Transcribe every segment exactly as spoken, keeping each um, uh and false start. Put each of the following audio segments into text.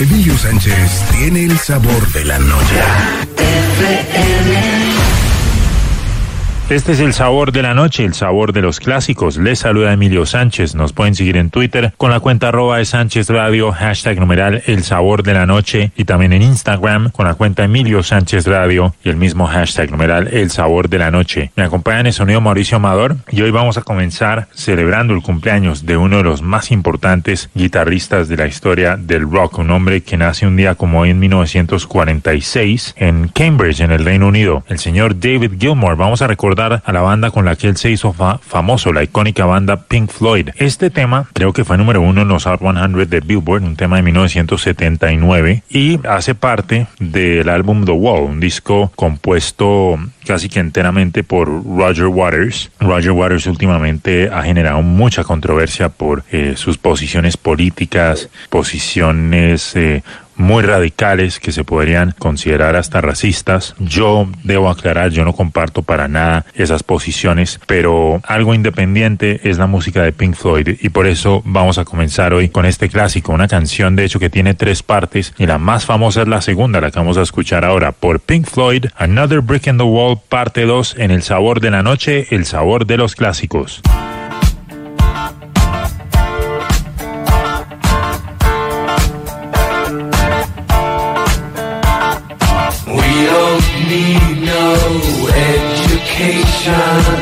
Emilio Sánchez tiene el sabor de la noche. Este es el sabor de la noche, el sabor de los clásicos. Les saluda Emilio Sánchez. Nos pueden seguir en Twitter con la cuenta arroba de Sánchez Radio, hashtag numeral el sabor de la noche, y también en Instagram con la cuenta Emilio Sánchez Radio y el mismo hashtag numeral el sabor de la noche. Me acompaña en el sonido Mauricio Amador y hoy vamos a comenzar celebrando el cumpleaños de uno de los más importantes guitarristas de la historia del rock, un hombre que nace un día como hoy en mil novecientos cuarenta y seis en Cambridge, en el Reino Unido, el señor David Gilmour. Vamos a recordar a la banda con la que él se hizo fa- famoso, la icónica banda Pink Floyd. Este tema creo que fue número uno en los Hot cien de Billboard, un tema de mil novecientos setenta y nueve, y hace parte del álbum The Wall, un disco compuesto casi que enteramente por Roger Waters. Roger Waters últimamente ha generado mucha controversia por eh, sus posiciones políticas, posiciones eh, muy radicales que se podrían considerar hasta racistas. Yo debo aclarar, yo no comparto para nada esas posiciones, pero algo independiente es la música de Pink Floyd, y por eso vamos a comenzar hoy con este clásico, una canción de hecho que tiene tres partes, y la más famosa es la segunda, la que vamos a escuchar ahora, por Pink Floyd, Another Brick in the Wall, parte dos, en el sabor de la noche, el sabor de los clásicos. Need no education.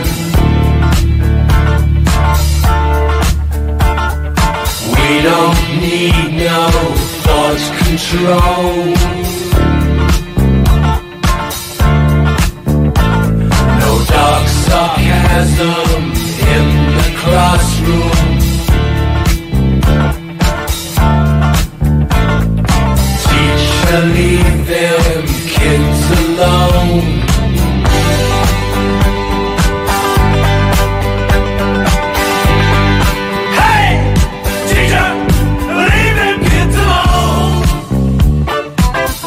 We don't need no thought control. No dark sarcasm in the classroom. Teacher, leave them kids alone. Hey, teacher, leave them kids alone.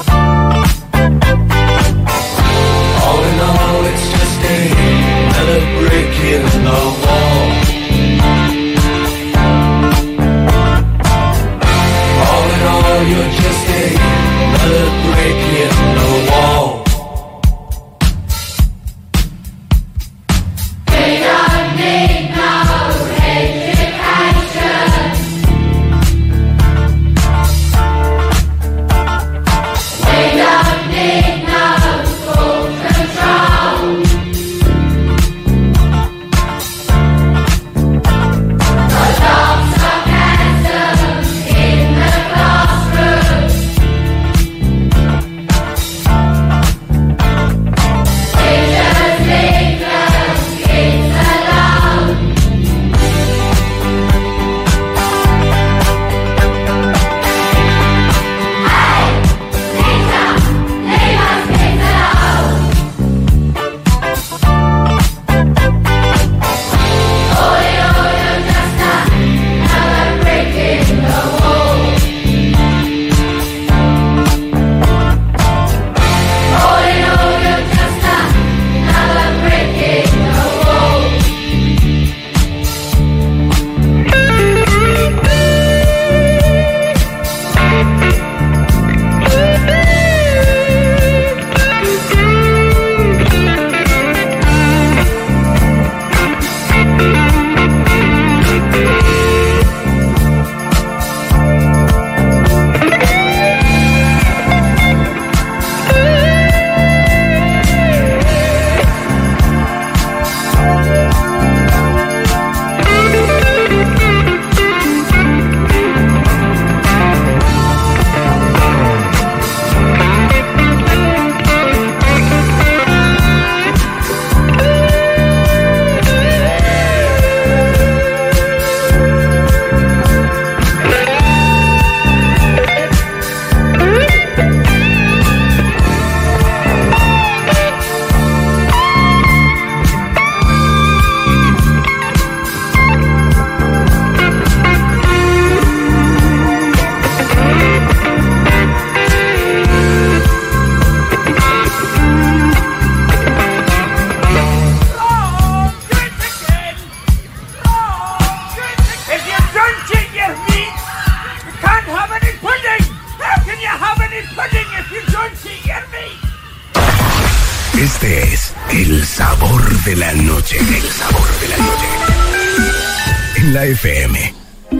Este es el sabor de la noche. El sabor de la noche. En la F M.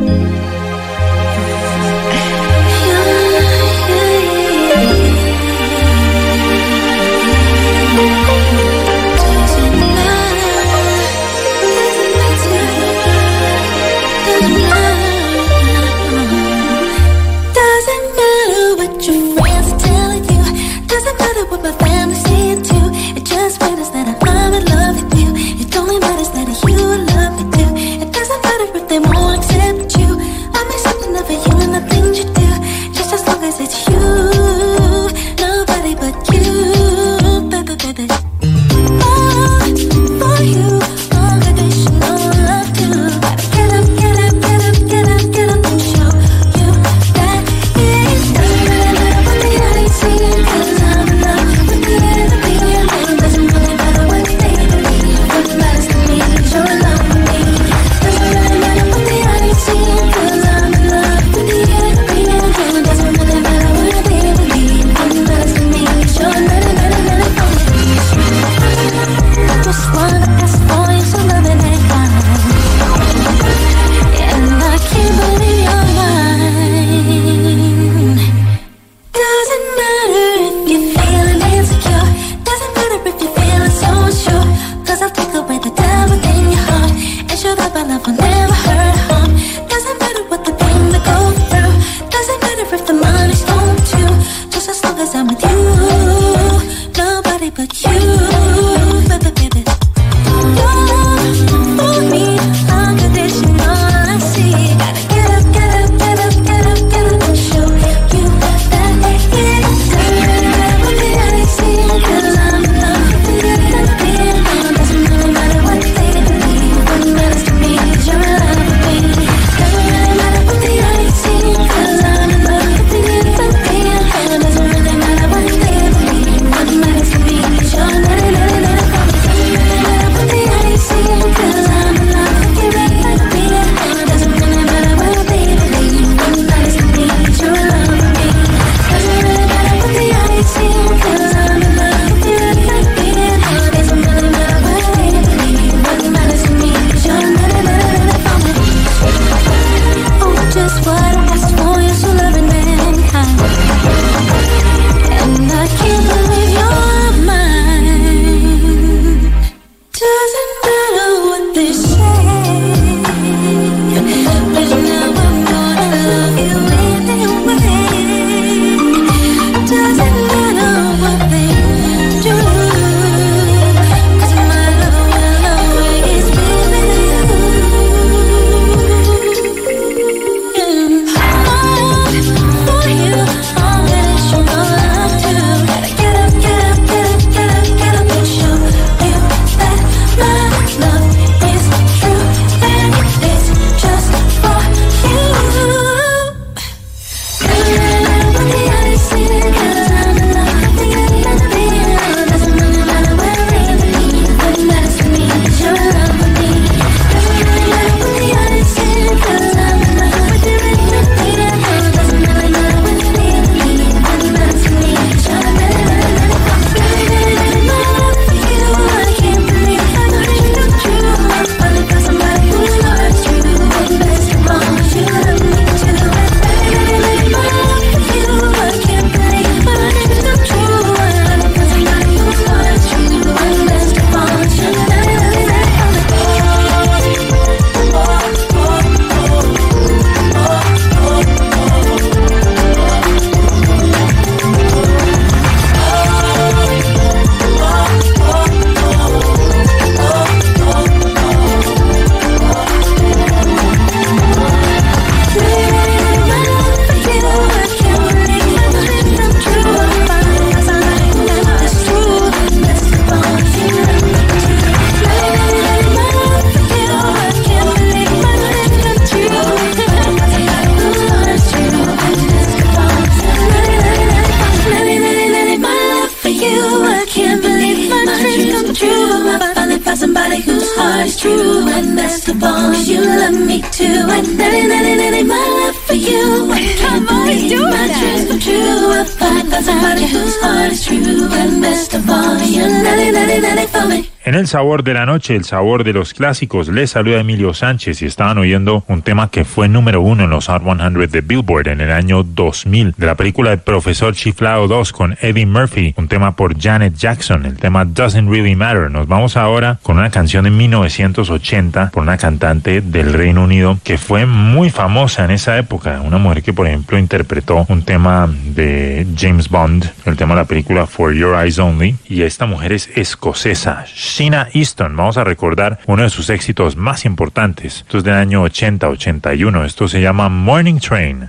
true, and best of all, you love me too. And that ain't, that ain't, that ain't my love for you. I can't believe my dreams come true. a fight for somebody whose heart is true. And best of all, you're nutty, nutty, nutty for me. En el sabor de la noche, el sabor de los clásicos, les saluda Emilio Sánchez y estaban oyendo un tema que fue número uno en los Hot cien de Billboard en el año dos mil, de la película de Profesor Chiflado dos con Eddie Murphy, un tema por Janet Jackson, el tema Doesn't Really Matter. Nos vamos ahora con una canción de mil novecientos ochenta por una cantante del Reino Unido que fue muy famosa en esa época, una mujer que por ejemplo interpretó un tema de James Bond, el tema de la película For Your Eyes Only, y esta mujer es escocesa, Sheena Easton. Vamos a recordar uno de sus éxitos más importantes. Esto es del año ochenta ochenta y uno. Esto se llama Morning Train.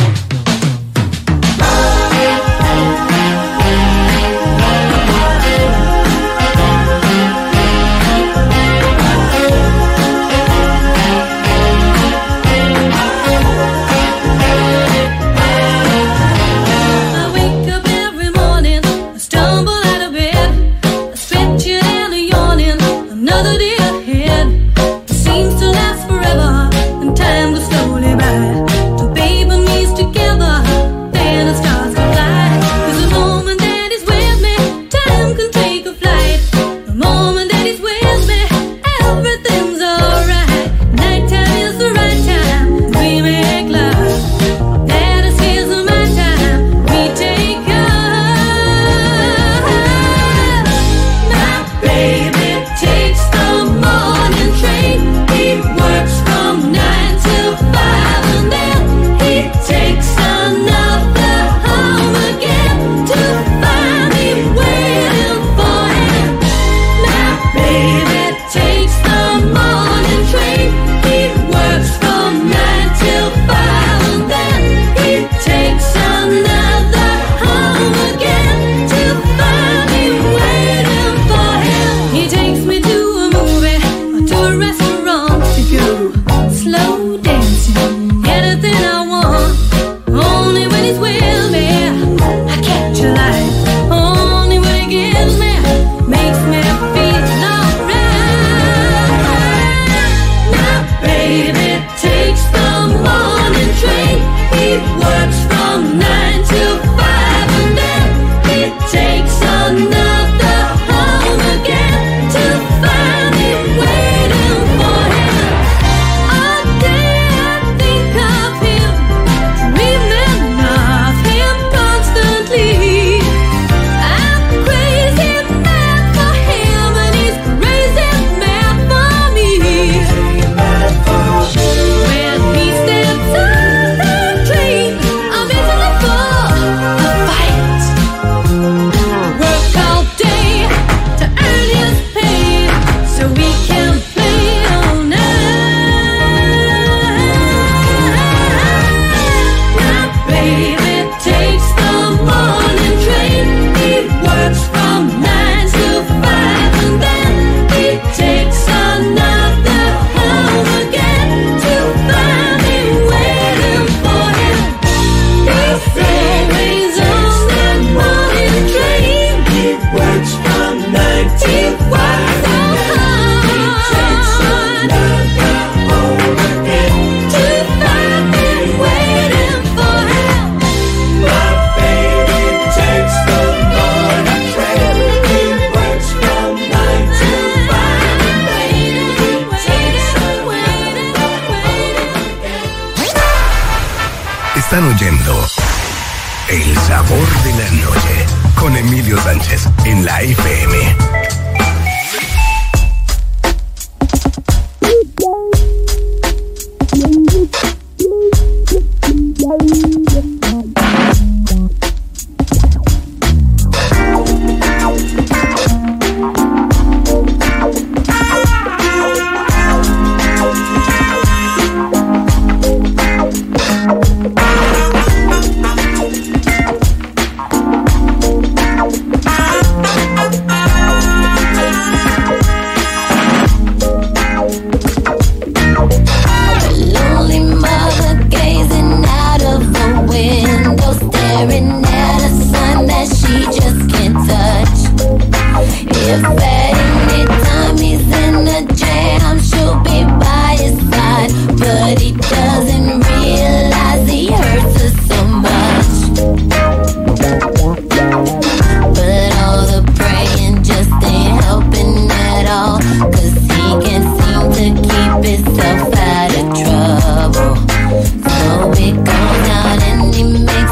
Están oyendo El Sabor de la Noche con Emilio Sánchez en la F M.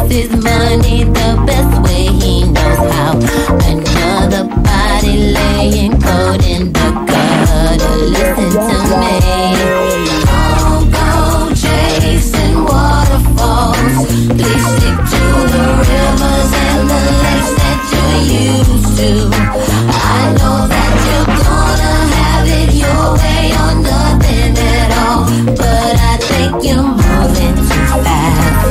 his money the best way he knows how. Another body laying cold in the gutter. Listen to me. Don't go chasing waterfalls. Please stick to the rivers and the lakes that you're used to. I know that you're gonna have it your way or nothing at all, but I think you're moving too fast.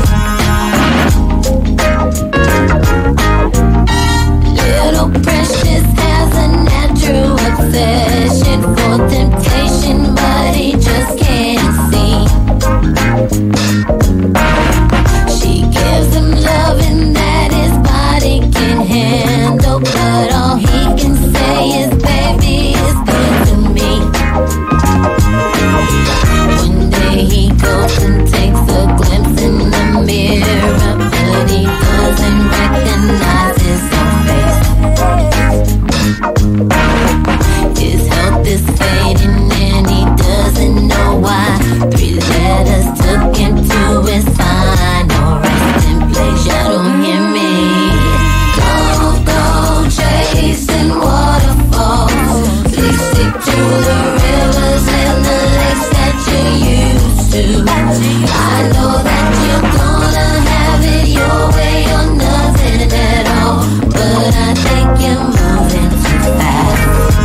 Little Precious has a natural obsession for temptation, but he just can't see. She gives him loving that his body can handle, but all he can say is, baby, it's good to me. One day he goes and takes a glimpse in the mirror, but he doesn't recognize his own face. His health is fading and he doesn't know why. Three letters took him to his final resting place. You don't hear me. Don't go chasing waterfalls. Please stick to the rivers and the lakes that you're used to. I know that you're gonna have it your way or nothing at all, but I think you're moving too fast.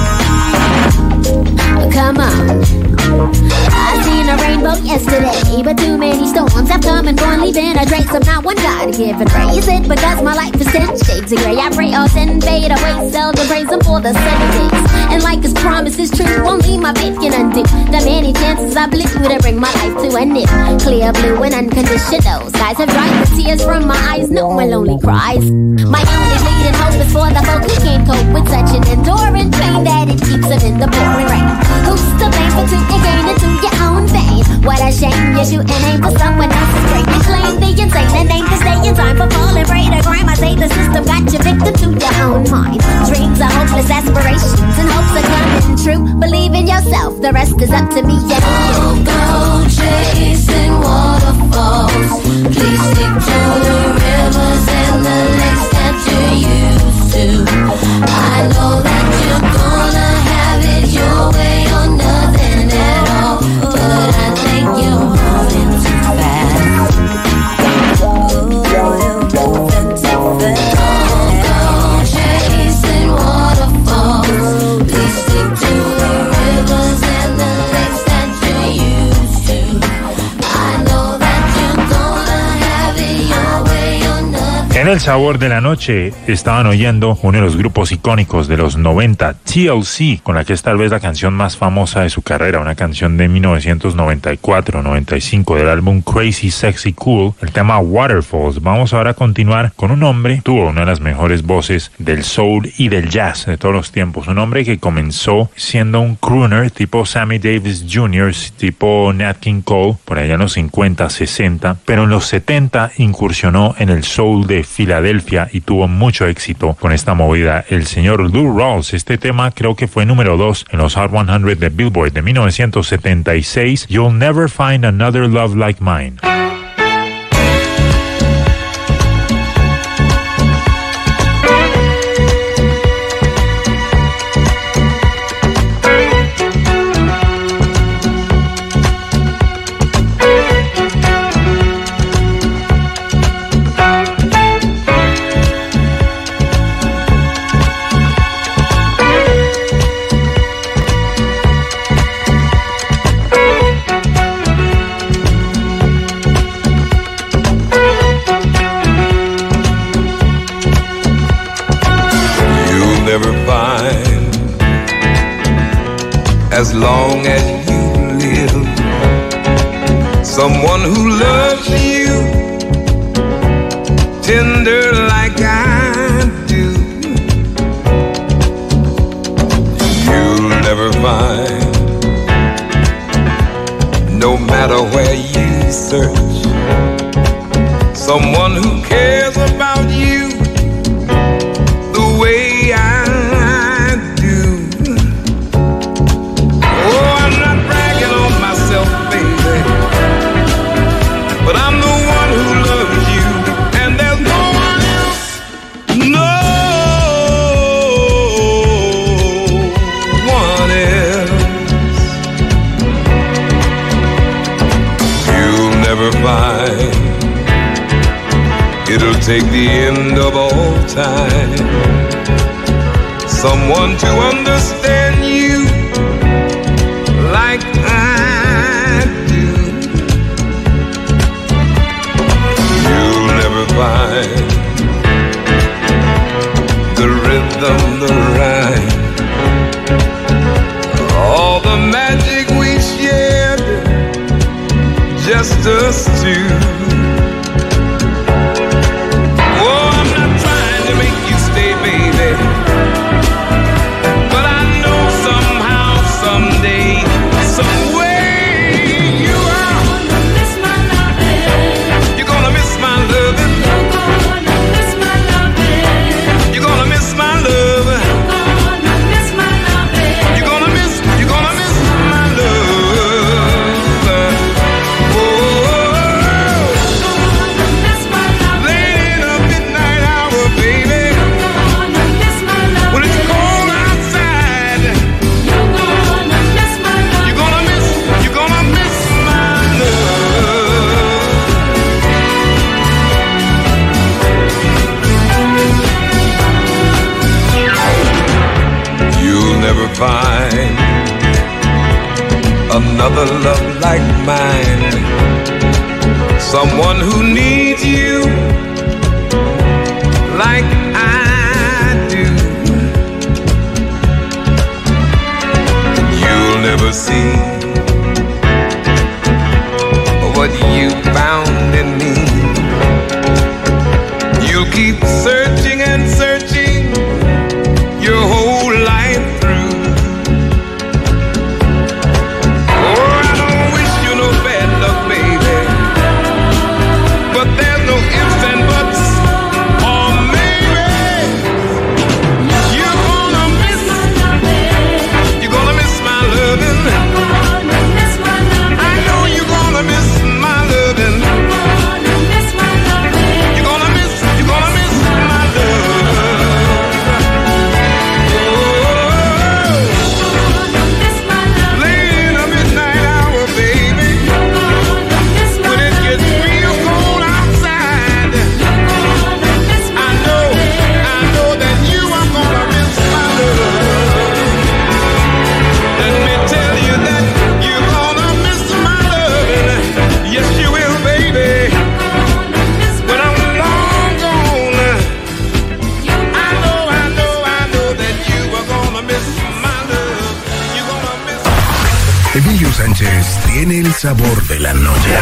Come on. I seen a rainbow yesterday, but too many storms have come and gone, leaving a trace of not one God-given race. It because my life is ten shades of gray. I pray all sin fade away, seldom praise him for the seven days. And like his promise is true, only my faith can undo the many chances I blew to bring my life to an end. Clear blue and unconditional skies have dried the tears from my eyes, no more lonely cries. My only leading hope is for the folk who can't cope with such an enduring pain that it keeps them in the pouring rain. Who's to blame for to gain into your own vein? What a shame you shoot and aim for someone else's brain. You claim the insane and aim to stay in time for falling prey to crime. I say the system got you victim to your own mind. Dreams are hopeless aspirations and hopes are coming true. Believe in yourself, the rest is up to me and you. Don't go chasing waterfalls. Please stick to the rivers and the lakes that you're used to. I know that you're gonna have it your way or nothing at all, but I think you're moving too fast. Don't go chasing waterfalls. Please stick to the rivers and the lakes that you're used to. I know that you're gonna have it your way or nothing. En el sabor de la noche estaban oyendo uno de los grupos icónicos de los noventa, T L C, con la que es tal vez la canción más famosa de su carrera, una canción de mil novecientos noventa y cuatro noventa y cinco del álbum Crazy Sexy Cool, el tema Waterfalls. Vamos ahora a continuar con un hombre, tuvo una de las mejores voces del soul y del jazz de todos los tiempos, un hombre que comenzó siendo un crooner tipo Sammy Davis junior, tipo Nat King Cole, por allá en los cincuenta, sesenta, pero en los setenta incursionó en el soul de Filadelfia y tuvo mucho éxito con esta movida, el señor Lou Rawls. Este tema creo que fue número dos en los Hot cien de Billboard de mil novecientos setenta y seis, You'll Never Find Another Love Like Mine. As long as you live, someone who loves you tender like I do, you'll never find, no matter where you search, someone who cares about you the way I but I'm the one who loves you, and there's it'll take the end of all time. Someone to understand you like I do. You'll never find the rhythm, the rhyme, all the magic we shared, just us two. Oh, I'm not trying to make you stay, baby, but I know somehow, someday, some way you are gonna miss my loving. You're gonna miss my loving. You're gonna miss my loving. You're gonna miss, you're gonna miss my love. Oh, late in the midnight hour, baby, when it's cold outside, you're gonna miss, you're gonna miss my love. You'll never find another love like mine, someone who needs you like I do. You'll never see what you found in me. You'll keep searching and searching your whole life through. Oh, I don't wish you no bad luck, baby, but there's no ifs and buts, or maybe you're gonna miss, you're gonna miss my loving. I know you're gonna miss my loving. You're gonna miss, you're gonna miss my love. Late in the midnight hour, baby, when it gets real cold outside, I know, I know that you are gonna miss my love. Let me tell you that you're gonna miss my loving. Yes, you will, baby. When I'm long gone, I know, I know, I know that you are gonna miss my love. You're gonna miss. Emilio Sánchez tiene el sabor de la noche.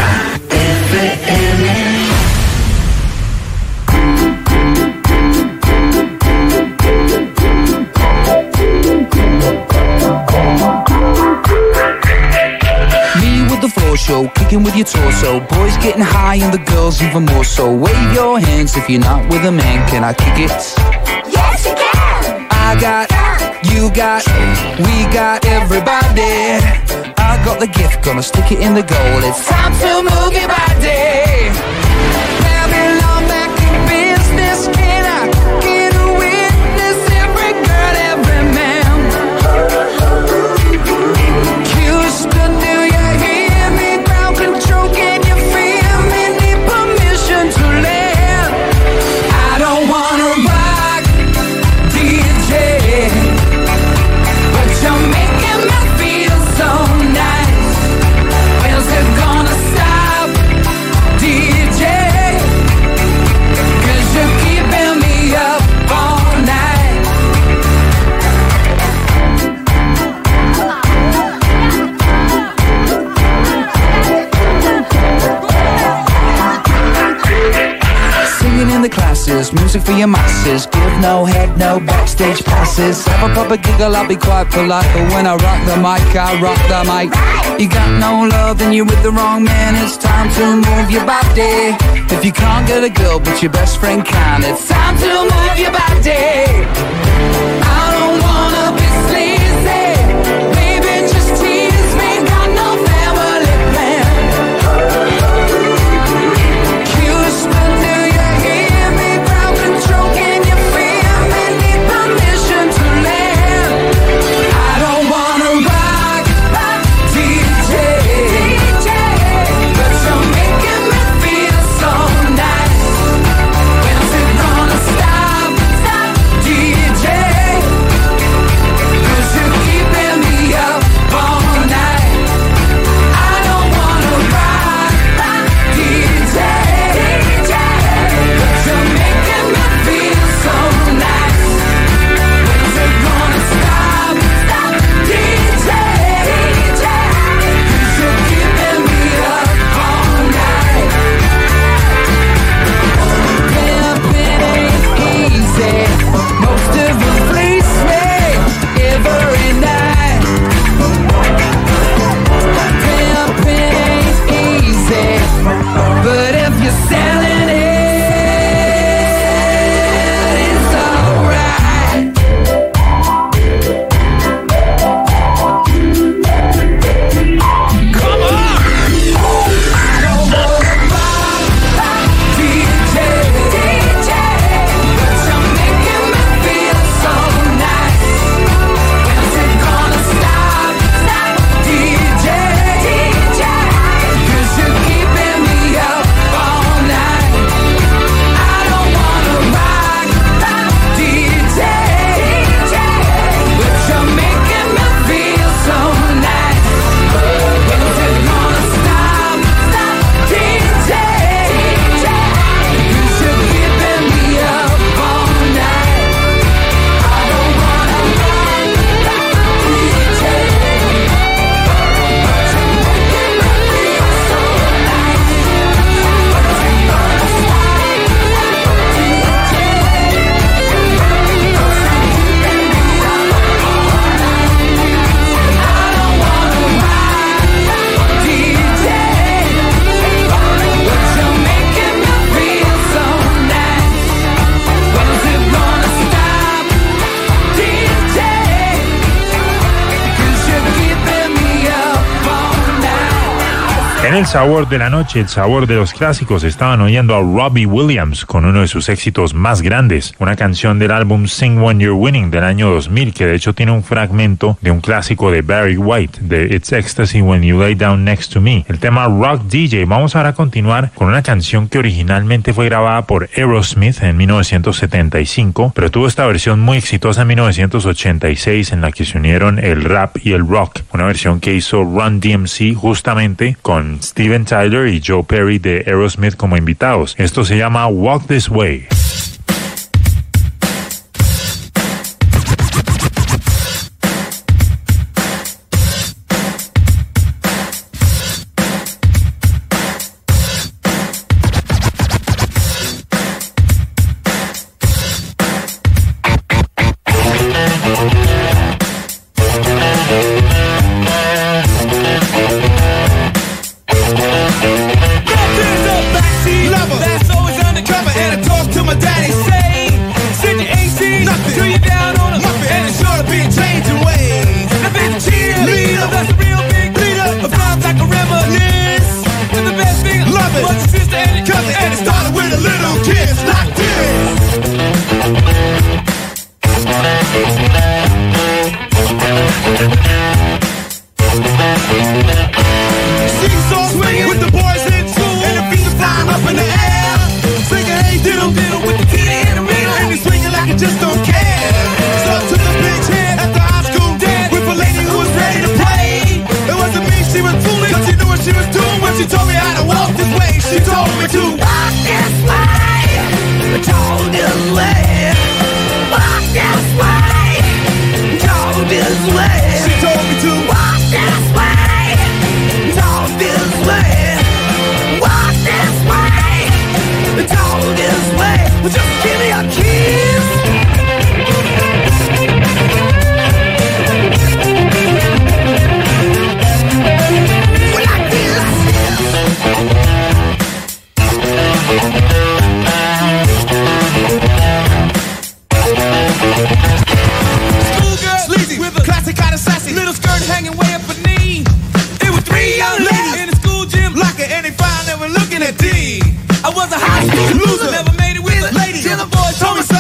Me with the floor show, kicking with your torso. Boys getting high and the girls even more so. Wave your hands if you're not with a man. Can I kick it? Yes, you can. I got, you got, we got everybody. I got the gift, gonna stick it in the goal. It's time to move your body. Babylon back in business. Can I get a witness? Every girl, every man. Houston, do you hear me? Ground control, can you feel me? Need permission to land. I don't wanna rock, D J, but you're making me feel so nice. Where's it gonna stop, D J? 'Cause you're keeping me up all night. Singing in the classes, music for your masses. Give no head, no backstage passes. Have a proper giggle, I'll be quite polite. But when I rock the mic, I rock the mic. You got no love, then you're with the wrong man. It's time to move your body. If you can't get a girl, but your best friend can, it's time to move your body. I don't wanna be sleazy. Baby, just tease me. Got no family plan. Houston, do you hear me? Ground control, can you feel me? Need permission to land. I don't wanna rock, D J, but you're making me feel so nice. el sabor de la noche, el sabor de los clásicos, estaban oyendo a Robbie Williams con uno de sus éxitos más grandes, una canción del álbum Sing When You're Winning del año dos mil, que de hecho tiene un fragmento de un clásico de Barry White, de It's Ecstasy When You Lay Down Next to Me, el tema Rock D J. Vamos ahora a continuar con una canción que originalmente fue grabada por Aerosmith en mil novecientos setenta y cinco, pero tuvo esta versión muy exitosa en mil novecientos ochenta y seis en la que se unieron el rap y el rock, una versión que hizo Run D M C justamente con Steven Tyler y Joe Perry de Aerosmith como invitados. Esto se llama Walk This Way. I was a high school loser, never made it with a lady till the boys told me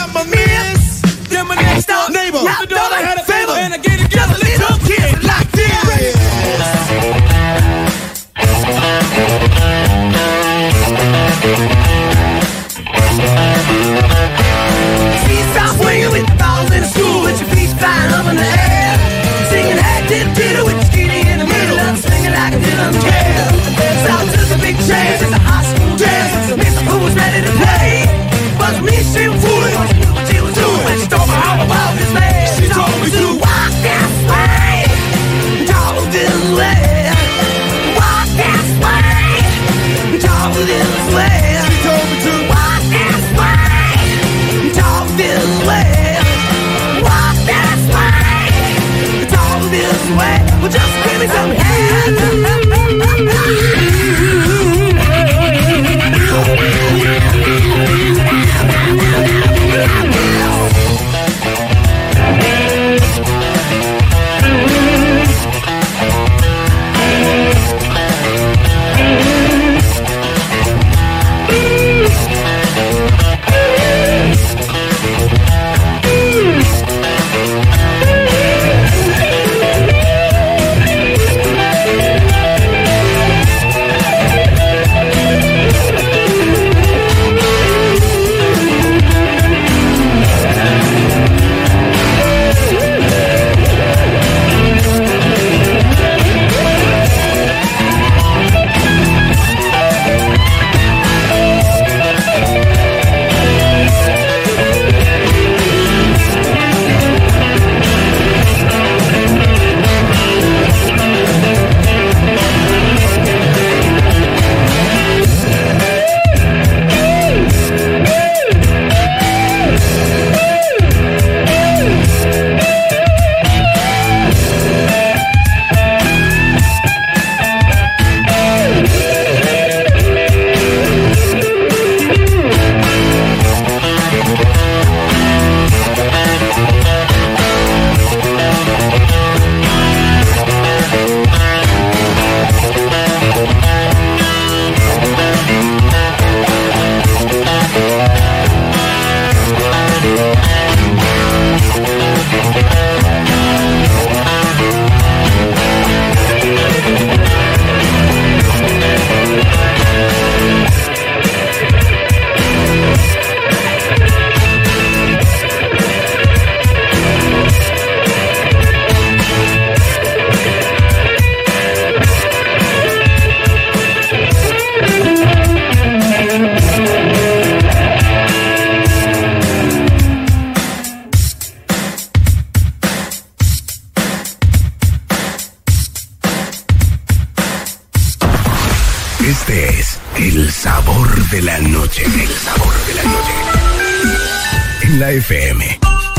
de la noche. El sabor de la noche. En la F M.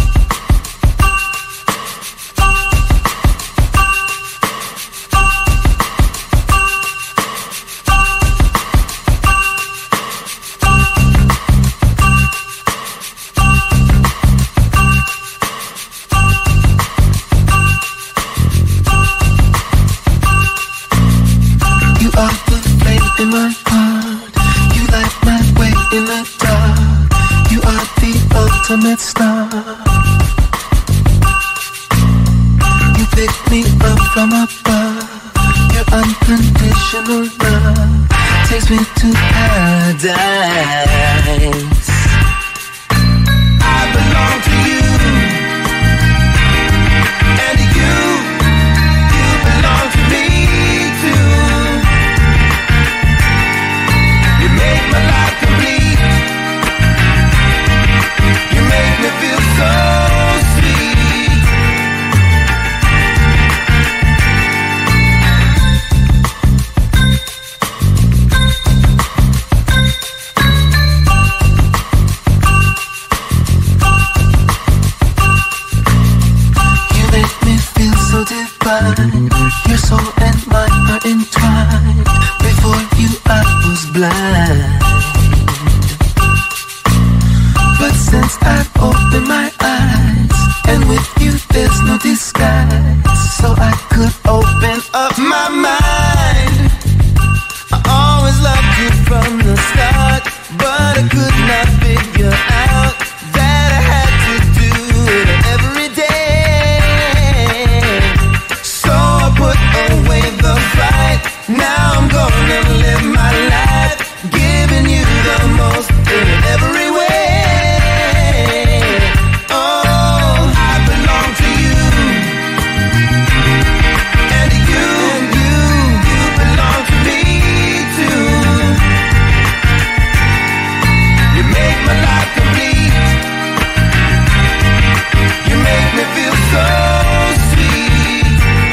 In my heart, you light my way in the dark. You are the ultimate star. You pick me up from above. Your unconditional love takes me to paradise. I belong to you, and you, you belong to me too. Make my life complete. You make me feel so sweet. You make me feel so divine. Your soul and mine are entwined. Before you I was blind, but since I've opened my eyes, and with you there's no disguise, so I could open up my mind. I always loved you from the start, but I could not figure out that I had to do it every day. So I put away the fight. Now I'm gonna live my life, giving you the most in every way. Oh, I belong to you, and you, and you, you belong to me too. You make my life complete. You make me feel so sweet.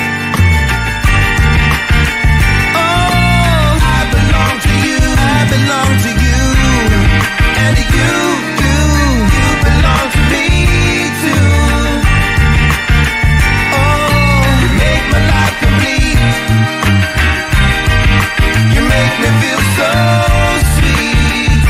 Belong to you, and you, you, you belong to me too. Oh, you make my life complete. You make me feel so sweet.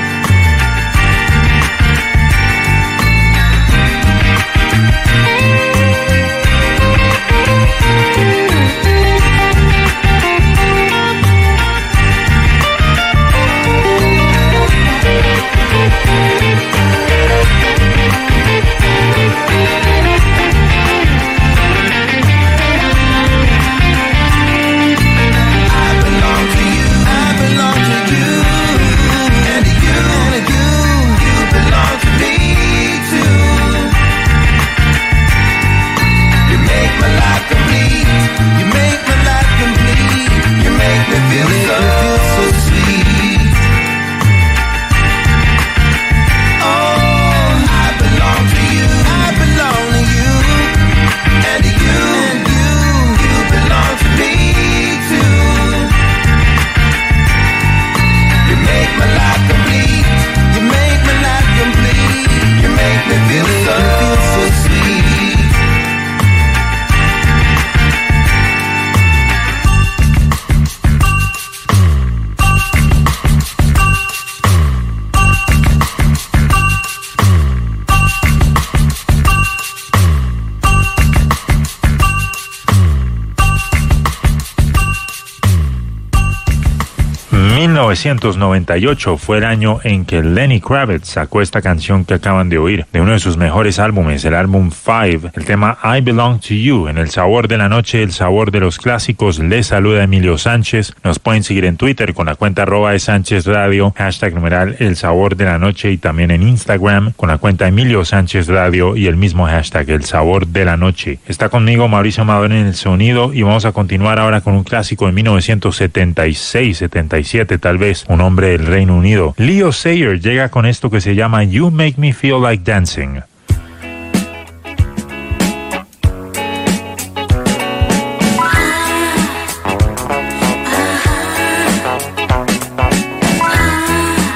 mil novecientos noventa y ocho fue el año en que Lenny Kravitz sacó esta canción que acaban de oír de uno de sus mejores álbumes, el álbum Five, el tema I Belong to You. En el sabor de la noche, el sabor de los clásicos, les saluda Emilio Sánchez. Nos pueden seguir en Twitter con la cuenta arroba de Sánchez Radio, hashtag numeral el sabor de la noche, y también en Instagram con la cuenta Emilio Sánchez Radio y el mismo hashtag el sabor de la noche. Está conmigo Mauricio Amador en el sonido y vamos a continuar ahora con un clásico de mil novecientos setenta y seis, setenta y siete tal vez, un hombre del Reino Unido. Leo Sayer llega con esto que se llama You Make Me Feel Like Dancing. Ah,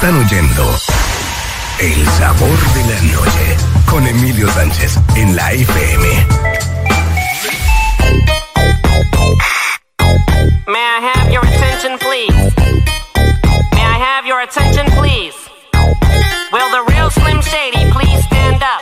Están oyendo El Sabor de la Noche con Emilio Sánchez en la F M. May I have your attention, please? May I have your attention, please? Will the real Slim Shady please stand up?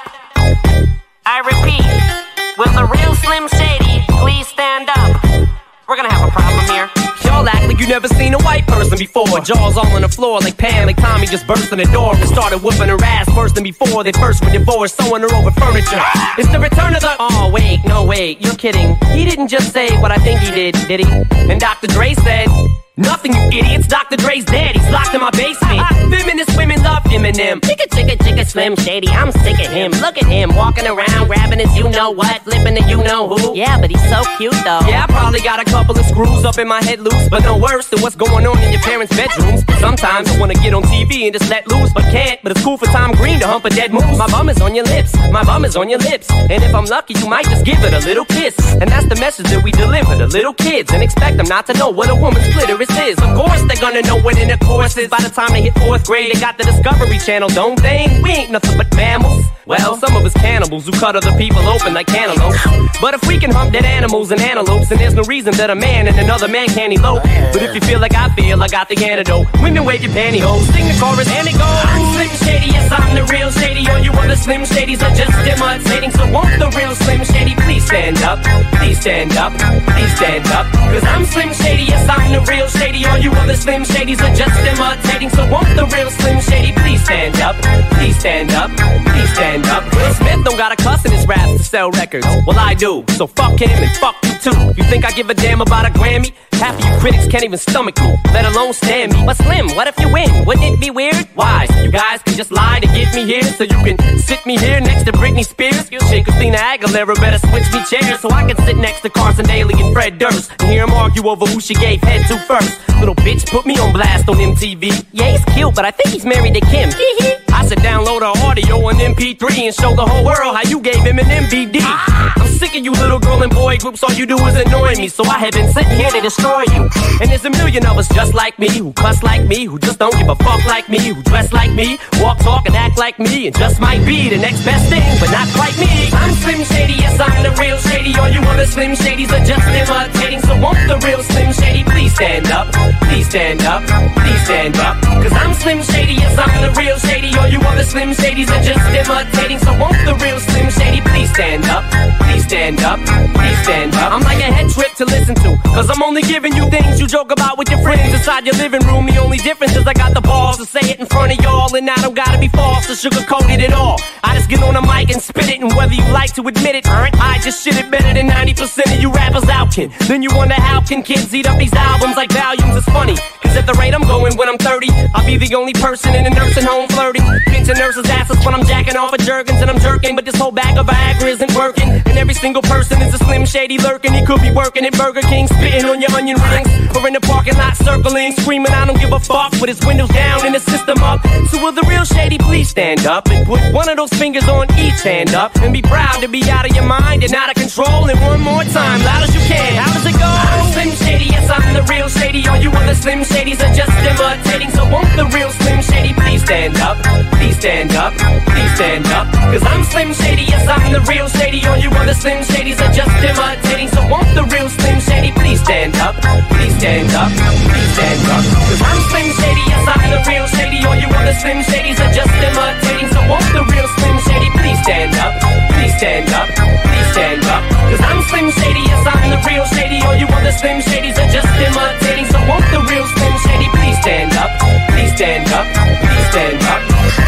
I repeat, will the real Slim Shady please stand up? We're gonna have a problem here. Y'all act like you never seen a white person before. Jaws all on the floor like Pam, like Tommy just burst in the door and started whooping her ass worse than before. They first were divorced, sewing her over furniture. It's the return of the... Oh, wait, no, wait, you're kidding. He didn't just say what I think he did, did he? And Doctor Dre said... Nothing, you idiots. Doctor Dre's dead. He's locked in my basement. Feminist women love Eminem. Chicka, chicka, chicka, Slim Shady. I'm sick of him. Look at him walking around, grabbing his you-know-what, flipping the you-know-who. Yeah, but he's so cute, though. Yeah, I probably got a couple of screws up in my head loose, but no worse than what's going on in your parents' bedrooms. Sometimes I wanna get on T V and just let loose, but can't. But it's cool for Tom Green to hump a dead moose. My bum is on your lips. My bum is on your lips. And if I'm lucky, you might just give it a little kiss. And that's the message that we deliver to little kids, and expect them not to know what a woman's clitoris is. Of course they're gonna know what intercourse is. By the time they hit fourth grade, they got the Discovery Channel, don't they? We ain't nothing but mammals. Well, some of us cannibals who cut other people open like cantaloupes. But if we can hump dead animals and antelopes, then there's no reason that a man and another man can't elope. But if you feel like I feel, I got the antidote. Women wave your pantyhose, sing the chorus and it goes. I'm Slim Shady, yes I'm the real Shady. All you other Slim Shadys are just imitating. So won't the real Slim Shady please stand up? Please stand up, please stand up. Cause I'm Slim Shady, yes I'm the real Shady. All you other Slim Shadys are just imitating. So won't the real Slim Shady please stand up? Please stand up, please stand up. Will Smith don't got a cuss in his raps to sell records. Well I do, so fuck him and fuck you too. You think I give a damn about a Grammy? Half of you critics can't even stomach me, let alone stand me. But Slim, what if you win? Wouldn't it be weird? Why? You guys can just lie to get me here, so you can sit me here next to Britney Spears. Shit, Christina Aguilera better switch me chairs so I can sit next to Carson Daly and Fred Durst and hear them argue over who she gave head to first. Little bitch put me on blast on M T V. Yeah, he's cute, but I think he's married to Kim. I should download her audio on M P three and show the whole world how you gave him an M V D. I'm sick of you little girl and boy groups, all you do is annoy me, so I have been sitting here to destroy you. And there's a million of us just like me, who cuss like me, who just don't give a fuck like me, who dress like me, walk, talk, and act like me, and just might be the next best thing, but not quite me. I'm Slim Shady, yes I'm the real Shady. All you other Slim Shadys are just imitating. So won't the real Slim Shady please stand up? Please stand up, please stand up. Cause I'm Slim Shady, yes I'm the real Shady. All you other Slim Shadys are just imitating. So won't the real Slim Shady please stand up? Please stand up, please stand up. I'm like a head trip to listen to, cause I'm only giving you things you joke about with your friends inside your living room. The only difference is I got the balls to say it in front of y'all, and I don't gotta be false or sugarcoat it at all. I just get on the mic and spit it, and whether you like to admit it, I just shit it better than ninety percent of you rappers out, kid. Then you wonder how can kids eat up these albums like volumes? It's funny, cause at the rate I'm going when I'm thirty, I'll be the only person in a nursing home flirting, pinching nurses' asses when I'm jacking off of Jergens and I'm jerking. But this whole bag of Viagra isn't working, and every single person is a Slim Shady lurking. He could be working at Burger King, spitting on your onion rings, or in the parking lot circling, screaming I don't give a fuck, with his windows down and the system up. So will the real Shady please stand up and put one of those fingers on each hand up, and be proud to be out of your mind and out of control. And one more time, loud as you can, how does it go? I'm Slim Shady, yes I'm the real Shady. All you other Slim Shadys are just imitating. So won't the real Slim Shady please stand up? Please stand up, please stand up. Cause I'm Slim Shady, yes I'm the real Shady. All you other Slim Shadys are just imitating. So won't the real Slim Shady please stand up? Please stand up, please stand up. Cause I'm Slim Shady, yes I'm the real Shady. All you other Slim Shadys are just imitating. So won't the real Slim Shady please stand up? Please stand up, please stand up. Cause I'm Slim Shady, yes I'm the real Shady. All you other Slim Shadys are just imitating. So won't the real Slim Shady please stand up? Please stand up, please stand up.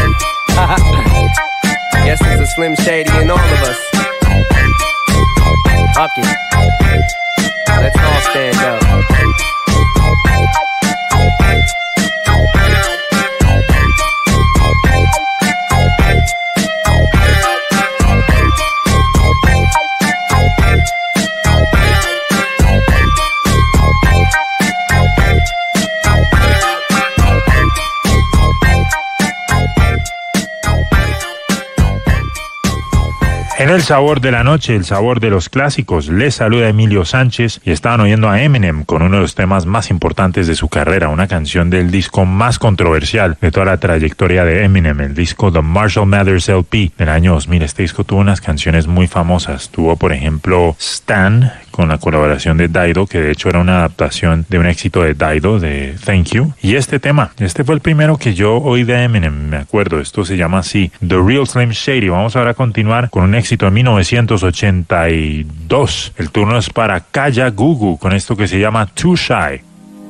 Guess there's a Slim Shady in all of us. Fuck it. Let's all stand up. En En el sabor de la noche, el sabor de los clásicos, les saluda Emilio Sánchez y estaban oyendo a Eminem con uno de los temas más importantes de su carrera, una canción del disco más controversial de toda la trayectoria de Eminem, el disco The Marshall Mathers L P del año dos mil. Este disco tuvo unas canciones muy famosas. Tuvo, por ejemplo, Stan, con la colaboración de Dido, que de hecho era una adaptación de un éxito de Dido, de Thank You. Y este tema, este fue el primero que yo oí de Eminem, me acuerdo. Esto se llama así, The Real Slim Shady. Vamos ahora a continuar con un éxito en mil novecientos ochenta y dos. El turno es para Kaya Gugu con esto que se llama Too Shy.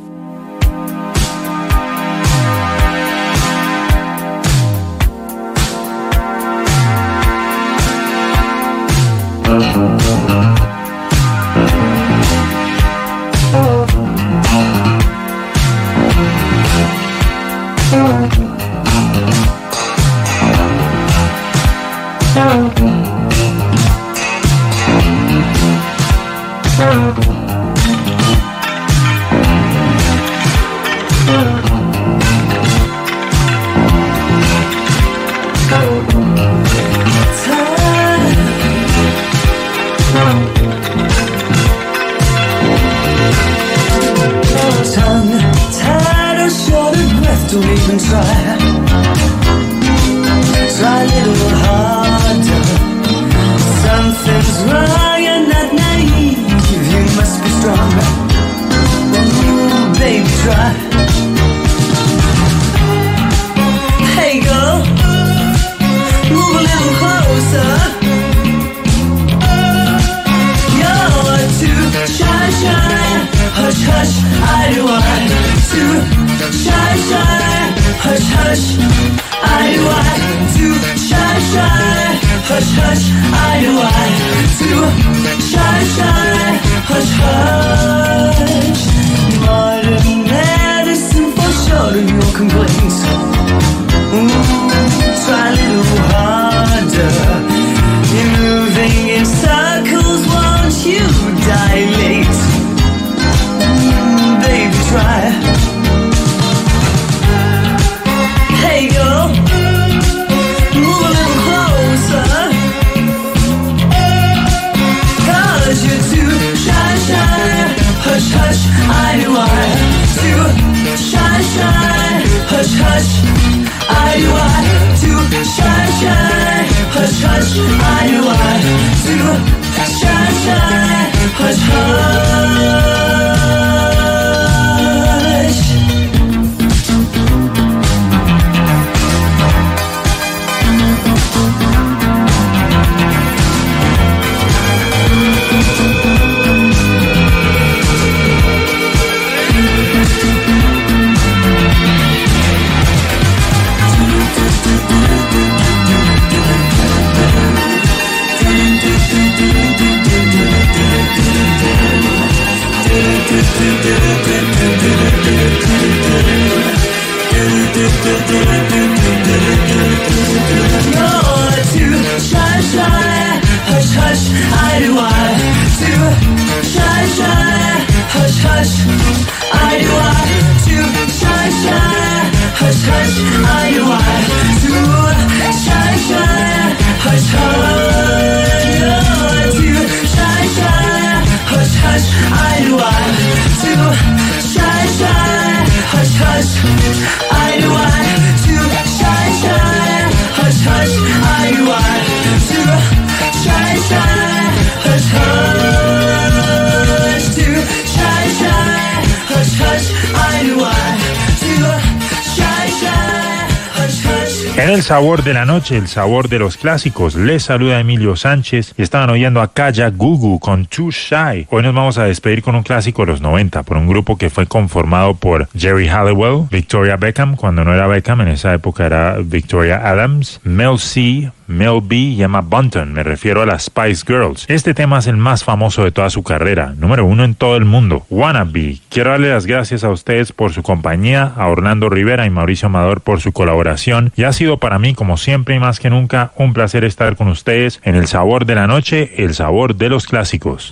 En el sabor de la noche, el sabor de los clásicos, les saluda Emilio Sánchez y estaban oyendo a Kaya Gugu con Too Shy. Hoy nos vamos a despedir con un clásico de los noventa, por un grupo que fue conformado por Jerry Halliwell, Victoria Beckham, cuando no era Beckham, en esa época era Victoria Adams, Mel C, Mel B y Emma Bunton. Me refiero a las Spice Girls. Este tema es el más famoso de toda su carrera, número uno en todo el mundo, Wannabe. Quiero darle las gracias a ustedes por su compañía, a Orlando Rivera y Mauricio Amador por su colaboración, y ha sido para mí, como siempre y más que nunca, un placer estar con ustedes en el sabor de la noche, el sabor de los clásicos.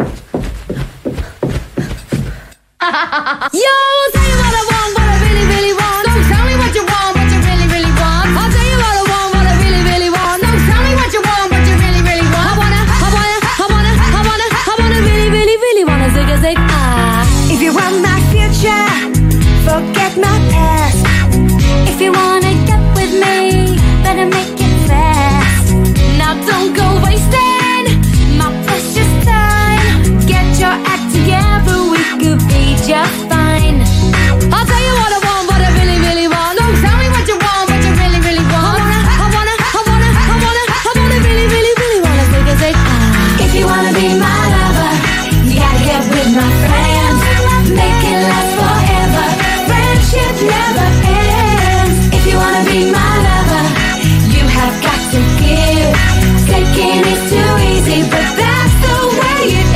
Yo, tell you what I want, what I really, really want. Don't tell me what you want, what you really, really want. I'll tell you what I want, what I really, really want. Don't tell me what you want, what you really, really want. want my future, forget my past. If you wanna get with me, better make it fast. Now don't go wasting my precious time. Get your act together, we could be just fine. I'll tell you what I want, what I really, really want. Don't tell me what you want, what you really, really want. I wanna, I wanna, I wanna, I wanna, really, really, really wanna take a take. If you wanna be my lover, you gotta get with my friends. Make it last forever. Friendship never ends. If you wanna be my lover, you have got to give. Taking is too easy, but that's the way it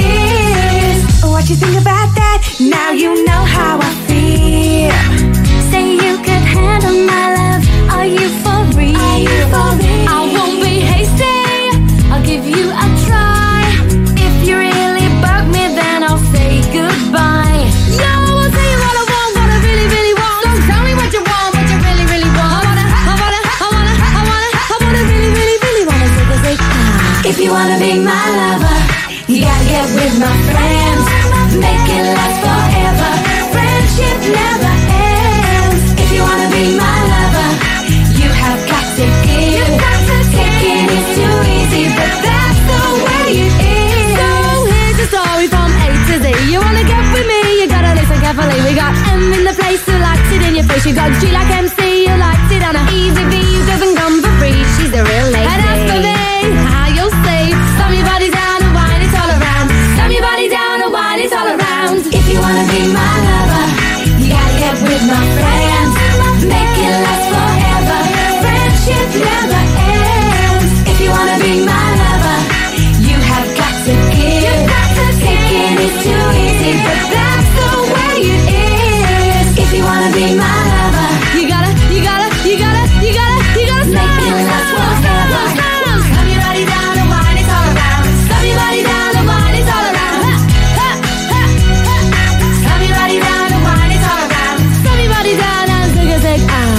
is. What you think about that? Now you know how I feel. Say you could handle my love. Are you for real? Are you for real? I won't be hasty. I'll give you a try. If you really bug me, then I'll say goodbye. Yo, I'll tell you what I want, what I really, really want. Don't tell me what you want, what you really, really want. I wanna, I wanna, I wanna, I wanna, I wanna really, really, really wanna take a take. If you wanna be my lover, you gotta get with my friends. Make it last forever. Friendship never ends. If you wanna be my lover, you have got to give. Taking is too easy, but that's the way it is. So here's the story from A to Z. You wanna get with me, you gotta listen carefully. We got M in the place who likes it in your face. You got G like M C who likes it on a easy V who doesn't come for free. She's a real lady. And as for me, how you'll see, slam your body down and wine it all around. Slam your body down and wine it all around. If you wanna be my lover, you gotta get with my friends. Make it last forever. Friendship never ends. If you wanna be my lover, you have got to give. Taking is too easy, but that's the way it is. If you wanna be my lover, you gotta, you gotta, you gotta, you gotta, you gotta make it last forever. Slam your body down and wine it all around. Slam your body down and wine it all around. Ha, ha, ha, ha. Slam your body down and wine it all around. Slam your body down and take a take. Ah.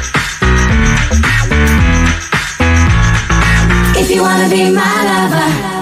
If you wanna be my lover,